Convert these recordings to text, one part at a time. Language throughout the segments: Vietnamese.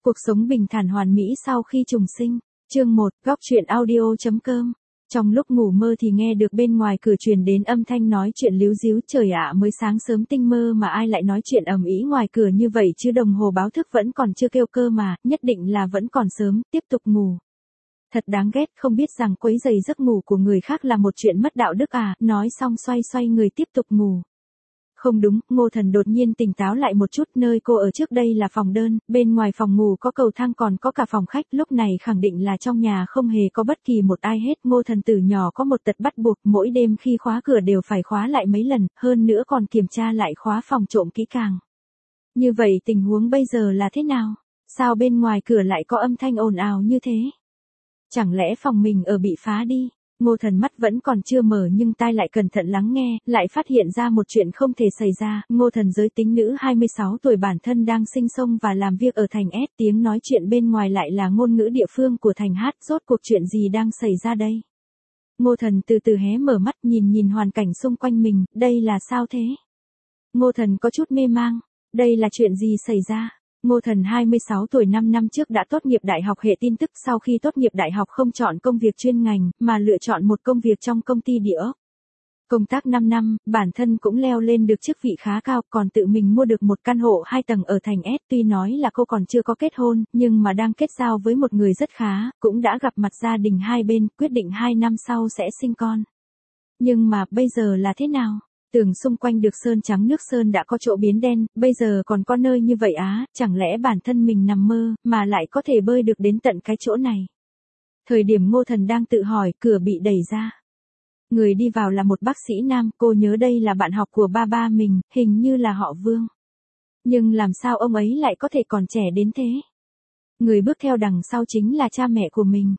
Cuộc sống bình thản hoàn mỹ sau khi trùng sinh. Chương 1, góc truyện audio.com. Trong lúc ngủ mơ thì nghe được bên ngoài cửa truyền đến âm thanh nói chuyện líu ríu. Trời ạ, mới sáng sớm tinh mơ mà ai lại nói chuyện ầm ĩ ngoài cửa như vậy chứ, đồng hồ báo thức vẫn còn chưa kêu cơ mà, nhất định là vẫn còn sớm, tiếp tục ngủ. Thật đáng ghét, không biết rằng quấy rầy giấc ngủ của người khác là một chuyện mất đạo đức à. Nói xong xoay người tiếp tục ngủ. Không đúng, Ngô Thần đột nhiên tỉnh táo lại một chút. Nơi cô ở trước đây là phòng đơn, bên ngoài phòng ngủ có cầu thang còn có cả phòng khách, lúc này khẳng định là trong nhà không hề có bất kỳ một ai hết. Ngô Thần từ nhỏ có một tật bắt buộc, mỗi đêm khi khóa cửa đều phải khóa lại mấy lần, hơn nữa còn kiểm tra lại khóa phòng trộm kỹ càng. Như vậy tình huống bây giờ là thế nào? Sao bên ngoài cửa lại có âm thanh ồn ào như thế? Chẳng lẽ phòng mình ở bị phá đi? Ngô Thần mắt vẫn còn chưa mở nhưng tai lại cẩn thận lắng nghe, lại phát hiện ra một chuyện không thể xảy ra. Ngô Thần giới tính nữ 26 tuổi, bản thân đang sinh sống và làm việc ở thành S, tiếng nói chuyện bên ngoài lại là ngôn ngữ địa phương của thành H, rốt cuộc chuyện gì đang xảy ra đây? Ngô Thần từ từ hé mở mắt, nhìn hoàn cảnh xung quanh mình, đây là sao thế? Ngô Thần có chút mê mang, đây là chuyện gì xảy ra? Ngô Thần 26 tuổi 5 năm trước đã tốt nghiệp đại học hệ tin tức, sau khi tốt nghiệp đại học không chọn công việc chuyên ngành, mà lựa chọn một công việc trong công ty địa ốc. Công tác 5 năm, bản thân cũng leo lên được chức vị khá cao, còn tự mình mua được một căn hộ 2 tầng ở thành S. Tuy nói là cô còn chưa có kết hôn, nhưng mà đang kết giao với một người rất khá, cũng đã gặp mặt gia đình hai bên, quyết định 2 năm sau sẽ sinh con. Nhưng mà bây giờ là thế nào? Tường xung quanh được sơn trắng, nước sơn đã có chỗ biến đen, bây giờ còn có nơi như vậy á, chẳng lẽ bản thân mình nằm mơ, mà lại có thể bơi được đến tận cái chỗ này. Thời điểm Ngô Thần đang tự hỏi, cửa bị đẩy ra. Người đi vào là một bác sĩ nam, cô nhớ đây là bạn học của ba mình, hình như là họ Vương. Nhưng làm sao ông ấy lại có thể còn trẻ đến thế? Người bước theo đằng sau chính là cha mẹ của mình.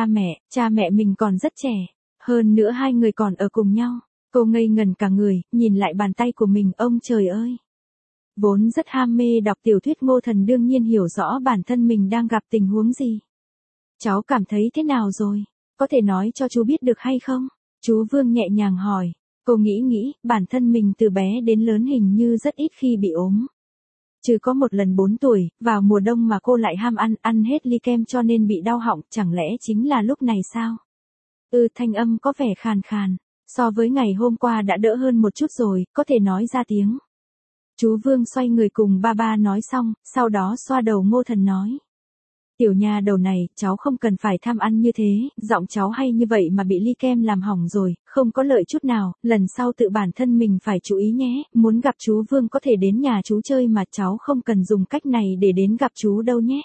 Cha mẹ mình còn rất trẻ. Hơn nữa hai người còn ở cùng nhau. Cô ngây ngẩn cả người, nhìn lại bàn tay của mình, ông trời ơi. Vốn rất ham mê đọc tiểu thuyết, Ngô Thần đương nhiên hiểu rõ bản thân mình đang gặp tình huống gì. Cháu cảm thấy thế nào rồi? Có thể nói cho chú biết được hay không? Chú Vương nhẹ nhàng hỏi. Cô nghĩ, bản thân mình từ bé đến lớn hình như rất ít khi bị ốm. Chứ có một lần 4 tuổi, vào mùa đông mà cô lại ham ăn hết ly kem cho nên bị đau họng, chẳng lẽ chính là lúc này sao? Thanh âm có vẻ khàn khàn. So với ngày hôm qua đã đỡ hơn một chút rồi, có thể nói ra tiếng. Chú Vương xoay người cùng ba nói xong, sau đó xoa đầu Ngô Thần nói. Tiểu nha đầu này, cháu không cần phải tham ăn như thế, giọng cháu hay như vậy mà bị ly kem làm hỏng rồi, không có lợi chút nào, lần sau tự bản thân mình phải chú ý nhé, muốn gặp chú Vương có thể đến nhà chú chơi mà cháu không cần dùng cách này để đến gặp chú đâu nhé.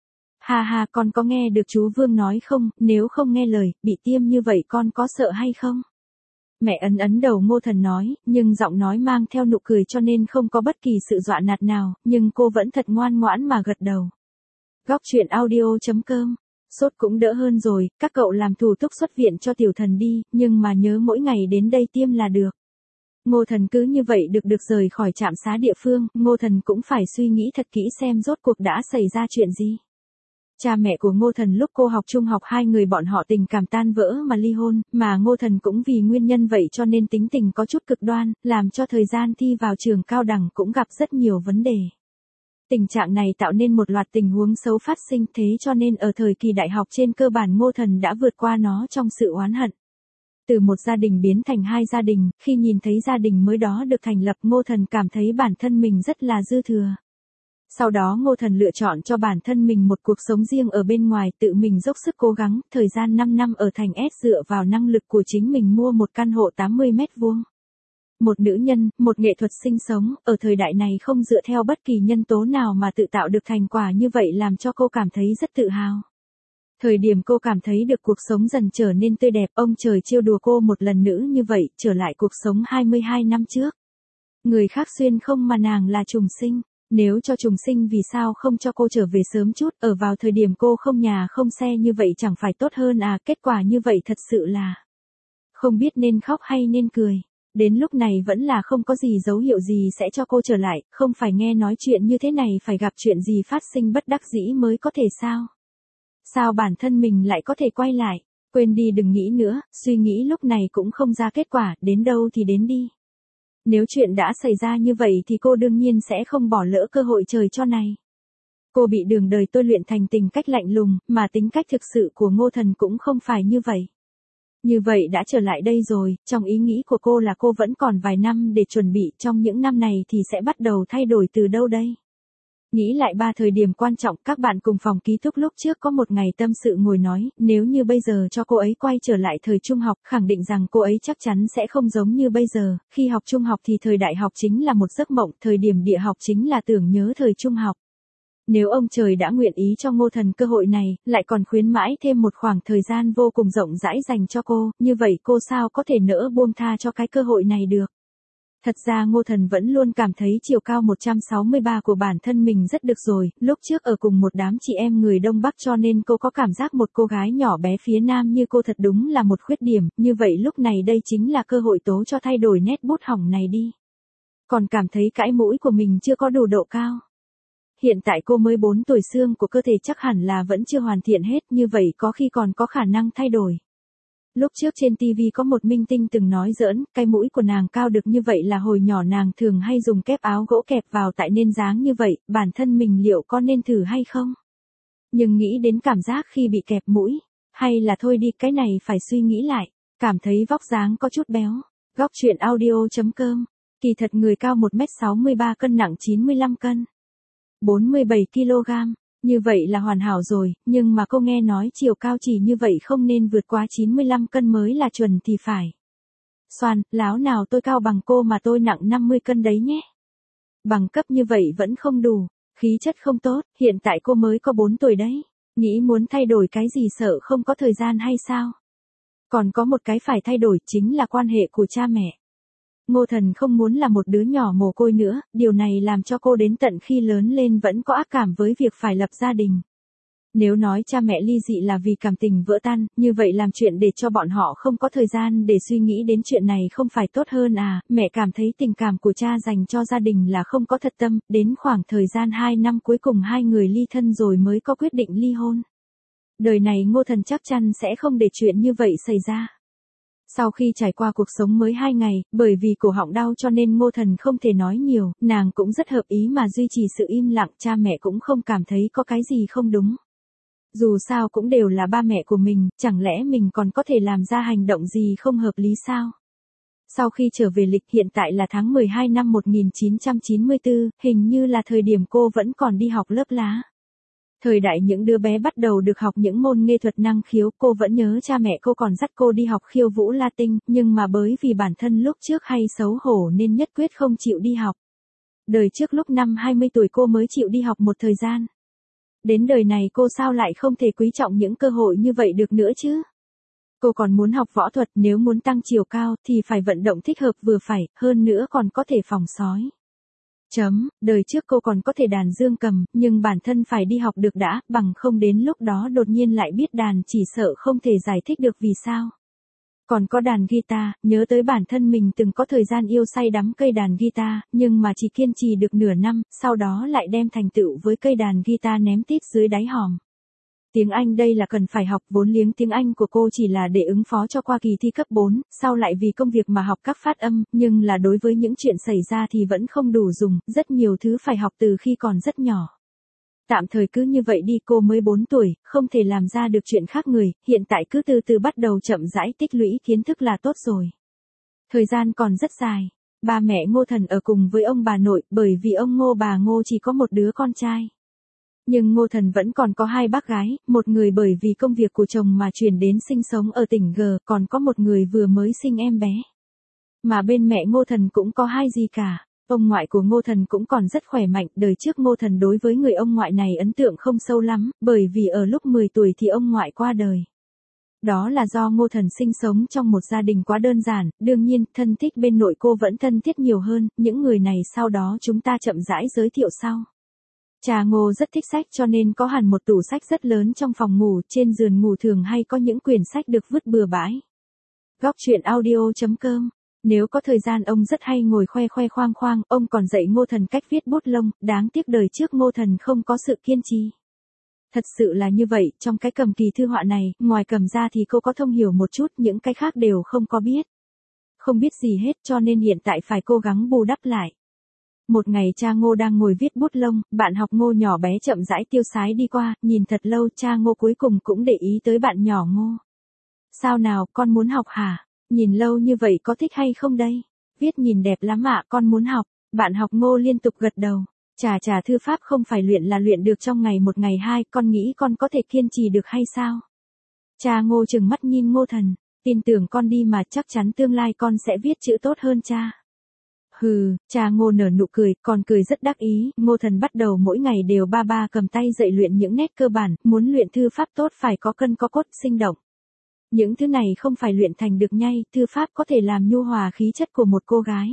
Ha, con có nghe được chú Vương nói không, nếu không nghe lời, bị tiêm như vậy con có sợ hay không? Mẹ ấn đầu Ngô Thần nói, nhưng giọng nói mang theo nụ cười cho nên không có bất kỳ sự dọa nạt nào, nhưng cô vẫn thật ngoan ngoãn mà gật đầu. Góc truyện audio.com. Sốt cũng đỡ hơn rồi, các cậu làm thủ tục xuất viện cho tiểu thần đi, nhưng mà nhớ mỗi ngày đến đây tiêm là được. Ngô Thần cứ như vậy được rời khỏi trạm xá địa phương, Ngô Thần cũng phải suy nghĩ thật kỹ xem rốt cuộc đã xảy ra chuyện gì. Cha mẹ của Ngô Thần lúc cô học trung học hai người bọn họ tình cảm tan vỡ mà ly hôn, mà Ngô Thần cũng vì nguyên nhân vậy cho nên tính tình có chút cực đoan, làm cho thời gian thi vào trường cao đẳng cũng gặp rất nhiều vấn đề. Tình trạng này tạo nên một loạt tình huống xấu phát sinh, thế cho nên ở thời kỳ đại học trên cơ bản Ngô Thần đã vượt qua nó trong sự oán hận. Từ một gia đình biến thành hai gia đình, khi nhìn thấy gia đình mới đó được thành lập, Ngô Thần cảm thấy bản thân mình rất là dư thừa. Sau đó Ngô Thần lựa chọn cho bản thân mình một cuộc sống riêng ở bên ngoài, tự mình dốc sức cố gắng, thời gian 5 năm ở thành S dựa vào năng lực của chính mình mua một căn hộ 80 mét vuông. Một nữ nhân, một nghệ thuật sinh sống, ở thời đại này không dựa theo bất kỳ nhân tố nào mà tự tạo được thành quả như vậy làm cho cô cảm thấy rất tự hào. Thời điểm cô cảm thấy được cuộc sống dần trở nên tươi đẹp, ông trời trêu đùa cô một lần nữa như vậy, trở lại cuộc sống 22 năm trước. Người khác xuyên không mà nàng là trùng sinh. Nếu cho trùng sinh vì sao không cho cô trở về sớm chút, ở vào thời điểm cô không nhà không xe như vậy chẳng phải tốt hơn à, kết quả như vậy thật sự là không biết nên khóc hay nên cười. Đến lúc này vẫn là không có gì dấu hiệu gì sẽ cho cô trở lại, không phải nghe nói chuyện như thế này phải gặp chuyện gì phát sinh bất đắc dĩ mới có thể sao? Sao bản thân mình lại có thể quay lại? Quên đi, đừng nghĩ nữa, suy nghĩ lúc này cũng không ra kết quả, đến đâu thì đến đi. Nếu chuyện đã xảy ra như vậy thì cô đương nhiên sẽ không bỏ lỡ cơ hội trời cho này. Cô bị đường đời tôi luyện thành tính cách lạnh lùng, mà tính cách thực sự của Ngô Thần cũng không phải như vậy. Như vậy đã trở lại đây rồi, trong ý nghĩ của cô là cô vẫn còn vài năm để chuẩn bị, trong những năm này thì sẽ bắt đầu thay đổi từ đâu đây? Nghĩ lại 3 thời điểm quan trọng, các bạn cùng phòng ký túc lúc trước có một ngày tâm sự ngồi nói, nếu như bây giờ cho cô ấy quay trở lại thời trung học, khẳng định rằng cô ấy chắc chắn sẽ không giống như bây giờ, khi học trung học thì thời đại học chính là một giấc mộng, thời điểm địa học chính là tưởng nhớ thời trung học. Nếu ông trời đã nguyện ý cho Ngô Thần cơ hội này, lại còn khuyến mãi thêm một khoảng thời gian vô cùng rộng rãi dành cho cô, như vậy cô sao có thể nỡ buông tha cho cái cơ hội này được. Thật ra Ngô Thần vẫn luôn cảm thấy chiều cao 163 của bản thân mình rất được rồi, lúc trước ở cùng một đám chị em người Đông Bắc cho nên cô có cảm giác một cô gái nhỏ bé phía Nam như cô thật đúng là một khuyết điểm, như vậy lúc này đây chính là cơ hội tố cho thay đổi nét bút hỏng này đi. Còn cảm thấy cãi mũi của mình chưa có đủ độ cao. Hiện tại cô mới 4 tuổi, xương của cơ thể chắc hẳn là vẫn chưa hoàn thiện hết, như vậy có khi còn có khả năng thay đổi. Lúc trước trên TV có một minh tinh từng nói giỡn, cái mũi của nàng cao được như vậy là hồi nhỏ nàng thường hay dùng kép áo gỗ kẹp vào tại nên dáng như vậy, bản thân mình liệu có nên thử hay không? Nhưng nghĩ đến cảm giác khi bị kẹp mũi, hay là thôi đi, cái này phải suy nghĩ lại, cảm thấy vóc dáng có chút béo. Góc truyện audio.com, kỳ thật người cao 1m63 cân nặng 95 cân. 47 kg. Như vậy là hoàn hảo rồi, nhưng mà cô nghe nói chiều cao chỉ như vậy không nên vượt quá 95 cân mới là chuẩn thì phải. Xoàn, láo nào tôi cao bằng cô mà tôi nặng 50 cân đấy nhé. Bằng cấp như vậy vẫn không đủ, khí chất không tốt, hiện tại cô mới có 4 tuổi đấy. Nghĩ muốn thay đổi cái gì sợ không có thời gian hay sao? Còn có một cái phải thay đổi chính là quan hệ của cha mẹ. Ngô Thần không muốn là một đứa nhỏ mồ côi nữa, điều này làm cho cô đến tận khi lớn lên vẫn có ác cảm với việc phải lập gia đình. Nếu nói cha mẹ ly dị là vì cảm tình vỡ tan, như vậy làm chuyện để cho bọn họ không có thời gian để suy nghĩ đến chuyện này không phải tốt hơn à? Mẹ cảm thấy tình cảm của cha dành cho gia đình là không có thật tâm, đến khoảng thời gian 2 năm cuối cùng hai người ly thân rồi mới có quyết định ly hôn. Đời này Ngô Thần chắc chắn sẽ không để chuyện như vậy xảy ra. Sau khi trải qua cuộc sống mới 2 ngày, bởi vì cổ họng đau cho nên Ngô Thần không thể nói nhiều, nàng cũng rất hợp ý mà duy trì sự im lặng, cha mẹ cũng không cảm thấy có cái gì không đúng. Dù sao cũng đều là ba mẹ của mình, chẳng lẽ mình còn có thể làm ra hành động gì không hợp lý sao? Sau khi trở về lịch, hiện tại là tháng 12 năm 1994, hình như là thời điểm cô vẫn còn đi học lớp lá. Thời đại những đứa bé bắt đầu được học những môn nghệ thuật năng khiếu, cô vẫn nhớ cha mẹ cô còn dắt cô đi học khiêu vũ Latin, nhưng mà bởi vì bản thân lúc trước hay xấu hổ nên nhất quyết không chịu đi học. Đời trước lúc năm 20 tuổi cô mới chịu đi học một thời gian. Đến đời này cô sao lại không thể quý trọng những cơ hội như vậy được nữa chứ? Cô còn muốn học võ thuật, nếu muốn tăng chiều cao thì phải vận động thích hợp vừa phải, hơn nữa còn có thể phòng sói. Đời trước cô còn có thể đàn dương cầm, nhưng bản thân phải đi học được đã, bằng không đến lúc đó đột nhiên lại biết đàn chỉ sợ không thể giải thích được vì sao. Còn có đàn guitar, nhớ tới bản thân mình từng có thời gian yêu say đắm cây đàn guitar, nhưng mà chỉ kiên trì được nửa năm, sau đó lại đem thành tựu với cây đàn guitar ném tít dưới đáy hòm. Tiếng Anh đây là cần phải học, vốn liếng tiếng Anh của cô chỉ là để ứng phó cho qua kỳ thi cấp 4, sau lại vì công việc mà học các phát âm, nhưng là đối với những chuyện xảy ra thì vẫn không đủ dùng, rất nhiều thứ phải học từ khi còn rất nhỏ. Tạm thời cứ như vậy đi, cô mới 4 tuổi, không thể làm ra được chuyện khác người, hiện tại cứ từ từ bắt đầu chậm rãi tích lũy kiến thức là tốt rồi. Thời gian còn rất dài, ba mẹ Ngô Thần ở cùng với ông bà nội, bởi vì ông Ngô bà Ngô chỉ có một đứa con trai. Nhưng Ngô Thần vẫn còn có 2 bác gái, một người bởi vì công việc của chồng mà chuyển đến sinh sống ở tỉnh G, còn có một người vừa mới sinh em bé. Mà bên mẹ Ngô Thần cũng có 2 gì cả. Ông ngoại của Ngô Thần cũng còn rất khỏe mạnh, đời trước Ngô Thần đối với người ông ngoại này ấn tượng không sâu lắm, bởi vì ở lúc 10 tuổi thì ông ngoại qua đời. Đó là do Ngô Thần sinh sống trong một gia đình quá đơn giản, đương nhiên, thân thích bên nội cô vẫn thân thiết nhiều hơn, những người này sau đó chúng ta chậm rãi giới thiệu sau. Cha Ngô rất thích sách cho nên có hẳn một tủ sách rất lớn trong phòng ngủ, trên giường ngủ thường hay có những quyển sách được vứt bừa bãi. Góc truyện audio.com. Nếu có thời gian ông rất hay ngồi khoe khoang khoang, ông còn dạy Ngô Thần cách viết bút lông, đáng tiếc đời trước Ngô Thần không có sự kiên trì. Thật sự là như vậy, trong cái cầm kỳ thư họa này, ngoài cầm ra thì cô có thông hiểu một chút, những cái khác đều không có biết. Không biết gì hết cho nên hiện tại phải cố gắng bù đắp lại. Một ngày cha Ngô đang ngồi viết bút lông, bạn học Ngô nhỏ bé chậm rãi tiêu sái đi qua, nhìn thật lâu cha Ngô cuối cùng cũng để ý tới bạn nhỏ Ngô. Sao nào, con muốn học hả? Nhìn lâu như vậy có thích hay không đây? Viết nhìn đẹp lắm ạ, con muốn học. Bạn học Ngô liên tục gật đầu. Chà thư pháp không phải luyện là luyện được trong ngày một ngày hai, con nghĩ con có thể kiên trì được hay sao? Cha Ngô trừng mắt nhìn Ngô Thần, tin tưởng con đi mà chắc chắn tương lai con sẽ viết chữ tốt hơn cha. Hừ, cha Ngô nở nụ cười, còn cười rất đắc ý, Ngô Thần bắt đầu mỗi ngày đều ba cầm tay dạy luyện những nét cơ bản, muốn luyện thư pháp tốt phải có cân có cốt, sinh động. Những thứ này không phải luyện thành được ngay, thư pháp có thể làm nhu hòa khí chất của một cô gái.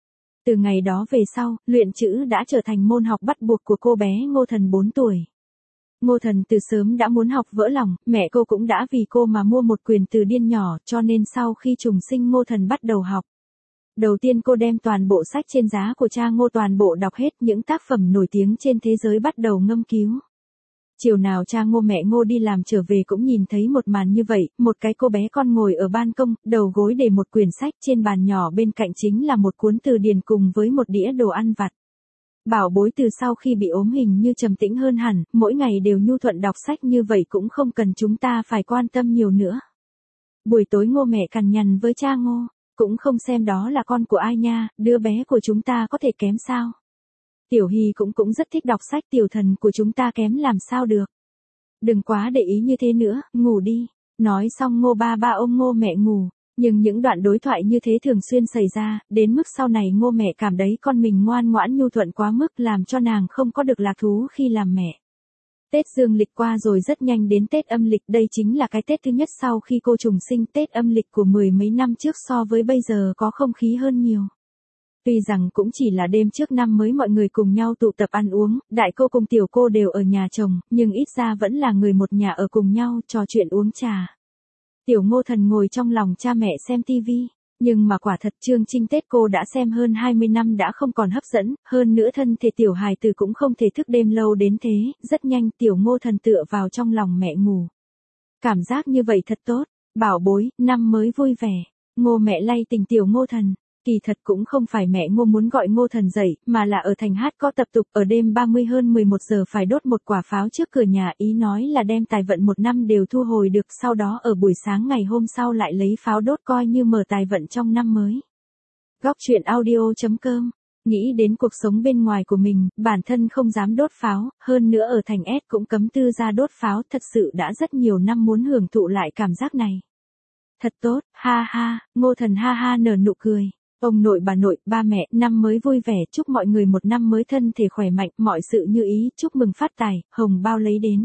Từ ngày đó về sau, luyện chữ đã trở thành môn học bắt buộc của cô bé Ngô Thần 4 tuổi. Ngô Thần từ sớm đã muốn học vỡ lòng, mẹ cô cũng đã vì cô mà mua một quyển từ điên nhỏ, cho nên sau khi trùng sinh Ngô Thần bắt đầu học. Đầu tiên cô đem toàn bộ sách trên giá của cha Ngô toàn bộ đọc hết, những tác phẩm nổi tiếng trên thế giới bắt đầu ngâm cứu. Chiều nào cha Ngô mẹ Ngô đi làm trở về cũng nhìn thấy một màn như vậy, một cái cô bé con ngồi ở ban công, đầu gối để một quyển sách, trên bàn nhỏ bên cạnh chính là một cuốn từ điển cùng với một đĩa đồ ăn vặt. Bảo bối từ sau khi bị ốm hình như trầm tĩnh hơn hẳn, mỗi ngày đều nhu thuận đọc sách như vậy cũng không cần chúng ta phải quan tâm nhiều nữa. Buổi tối Ngô mẹ cằn nhằn với cha Ngô, cũng không xem đó là con của ai nha, đứa bé của chúng ta có thể kém sao? Tiểu Hy cũng rất thích đọc sách, tiểu thần của chúng ta kém làm sao được. Đừng quá để ý như thế nữa, ngủ đi. Nói xong Ngô ba ôm Ngô mẹ ngủ. Nhưng những đoạn đối thoại như thế thường xuyên xảy ra, đến mức sau này Ngô mẹ cảm thấy con mình ngoan ngoãn nhu thuận quá mức làm cho nàng không có được lạc thú khi làm mẹ. Tết dương lịch qua rồi rất nhanh đến Tết âm lịch, đây chính là cái Tết thứ nhất sau khi cô trùng sinh. Tết âm lịch của 10 mấy năm trước so với bây giờ có không khí hơn nhiều. Tuy rằng cũng chỉ là đêm trước năm mới mọi người cùng nhau tụ tập ăn uống, đại cô cùng tiểu cô đều ở nhà chồng, nhưng ít ra vẫn là người một nhà ở cùng nhau trò chuyện uống trà. Tiểu Ngô Thần ngồi trong lòng cha mẹ xem tivi, nhưng mà quả thật chương trình Tết cô đã xem hơn 20 năm đã không còn hấp dẫn, hơn nữa thân thể tiểu hài tử cũng không thể thức đêm lâu đến thế, rất nhanh tiểu Ngô Thần tựa vào trong lòng mẹ ngủ. Cảm giác như vậy thật tốt, bảo bối, năm mới vui vẻ. Ngô mẹ lay tỉnh tiểu Ngô Thần. Kỳ thật cũng không phải mẹ Ngô muốn gọi Ngô Thần dậy, mà là ở thành hát có tập tục ở đêm 30 hơn 11 giờ phải đốt một quả pháo trước cửa nhà, ý nói là đem tài vận một năm đều thu hồi được, sau đó ở buổi sáng ngày hôm sau lại lấy pháo đốt coi như mở tài vận trong năm mới. Góc truyện audio.com. Nghĩ đến cuộc sống bên ngoài của mình, bản thân không dám đốt pháo, hơn nữa ở thành S cũng cấm tư gia đốt pháo, thật sự đã rất nhiều năm muốn hưởng thụ lại cảm giác này. Thật tốt, ha ha, Ngô Thần ha ha nở nụ cười. Ông nội bà nội, ba mẹ, năm mới vui vẻ, chúc mọi người một năm mới thân thể khỏe mạnh, mọi sự như ý, chúc mừng phát tài, hồng bao lấy đến.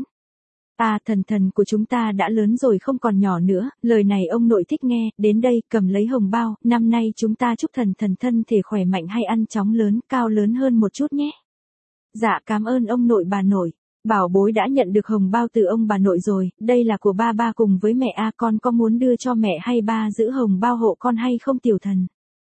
Thần của chúng ta đã lớn rồi không còn nhỏ nữa, lời này ông nội thích nghe, đến đây, cầm lấy hồng bao, năm nay chúng ta chúc thần thân thể khỏe mạnh hay ăn chóng lớn, cao lớn hơn một chút nhé. Dạ cảm ơn ông nội bà nội. Bảo bối đã nhận được hồng bao từ ông bà nội rồi, đây là của ba cùng với mẹ con có muốn đưa cho mẹ hay ba giữ hồng bao hộ con hay không tiểu thần?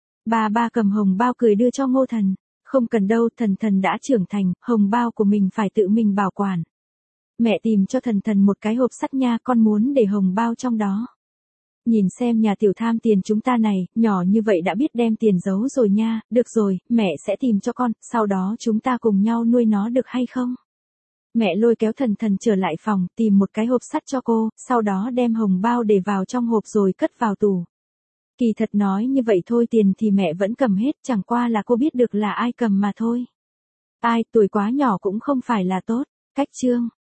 Ba cầm hồng bao cười đưa cho Ngô Thần. Không cần đâu, thần đã trưởng thành, hồng bao của mình phải tự mình bảo quản. Mẹ tìm cho thần một cái hộp sắt nha, con muốn để hồng bao trong đó. Nhìn xem nhà tiểu tham tiền chúng ta này, nhỏ như vậy đã biết đem tiền giấu rồi nha, được rồi, mẹ sẽ tìm cho con, sau đó chúng ta cùng nhau nuôi nó được hay không? Mẹ lôi kéo thần trở lại phòng, tìm một cái hộp sắt cho cô, sau đó đem hồng bao để vào trong hộp rồi cất vào tủ. Kỳ thật nói như vậy thôi, tiền thì mẹ vẫn cầm hết, chẳng qua là cô biết được là ai cầm mà thôi. Ai, tuổi quá nhỏ cũng không phải là tốt. Cách chương